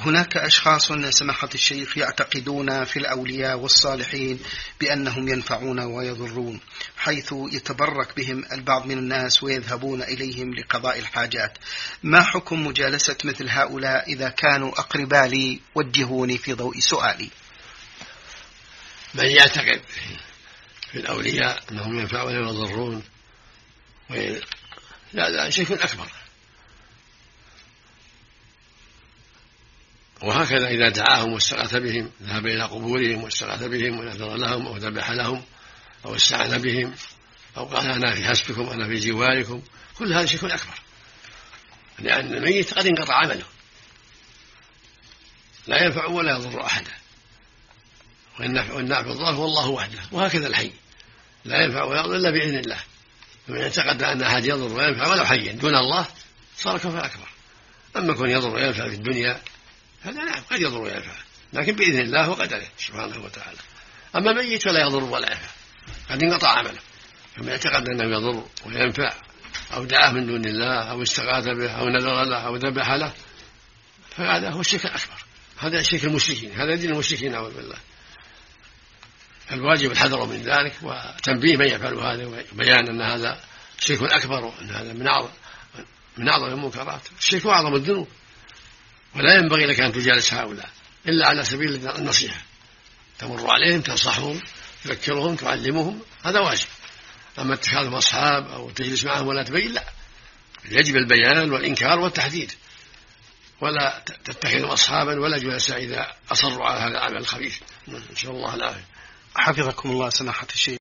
هناك أشخاص سماحة الشيخ يعتقدون في الأولياء والصالحين بأنهم ينفعون ويضرون، حيث يتبرك بهم البعض من الناس ويذهبون إليهم لقضاء الحاجات. ما حكم مجالسة مثل هؤلاء إذا كانوا أقرباء لي؟ وجهوني في ضوء سؤالي. من يعتقد في الأولياء أنهم ينفعون ويضرون لا شيء أكبر. وهكذا إذا دعاهم واستغاث بهم، ذهب إلى قبورهم واستغاث بهم ونذر لهم أو ذبح لهم أو استعان بهم أو قال أنا في حسبكم أنا في جواركم، كل هذا شيء أكبر، لأن الميت قد انقطع عمله، لا ينفع ولا يضر أحدا، والنافع الضار هو الله وحده. وهكذا الحي لا ينفع ولا يضر إلا بإذن الله، فمن اعتقد أن أحد يضر وينفع ولو حيا دون الله صار كفر أكبر. أما كون يضر وينفع في الدنيا هذا نعم قد يضر وينفع، لكن بإذن الله وقدره سبحانه وتعالى. أما الميت فلا يضر ولا ينفع، قد انقطع عمله، فمن اعتقد أنه يضر وينفع أو دعاه من دون الله أو استغاث به أو نذر له أو ذبح له فهذا هو الشرك الأكبر، هذا شرك المشركين، هذا دين المشركين أعوذ بالله. الواجب الحذر من ذلك وتنبيه من يفعل هذا وبيان أن هذا شرك أكبر وأن هذا من أعظم المنكرات، الشرك أعظم الذنوب، ولا ينبغي لك أن تجالس هؤلاء إلا على سبيل النصيحة، تمر عليهم تنصحهم تذكرهم تعلمهم، هذا واجب. أما اتخاذهم أصحاب أو تجلس معهم ولا تبين لا، يجب البيان والإنكار والتحديد، ولا تتخذهم أصحابا ولا جلساء إذا أصروا على هذا العمل الخبيث. نسأل الله العافية. حفظكم الله سماحة الشيخ.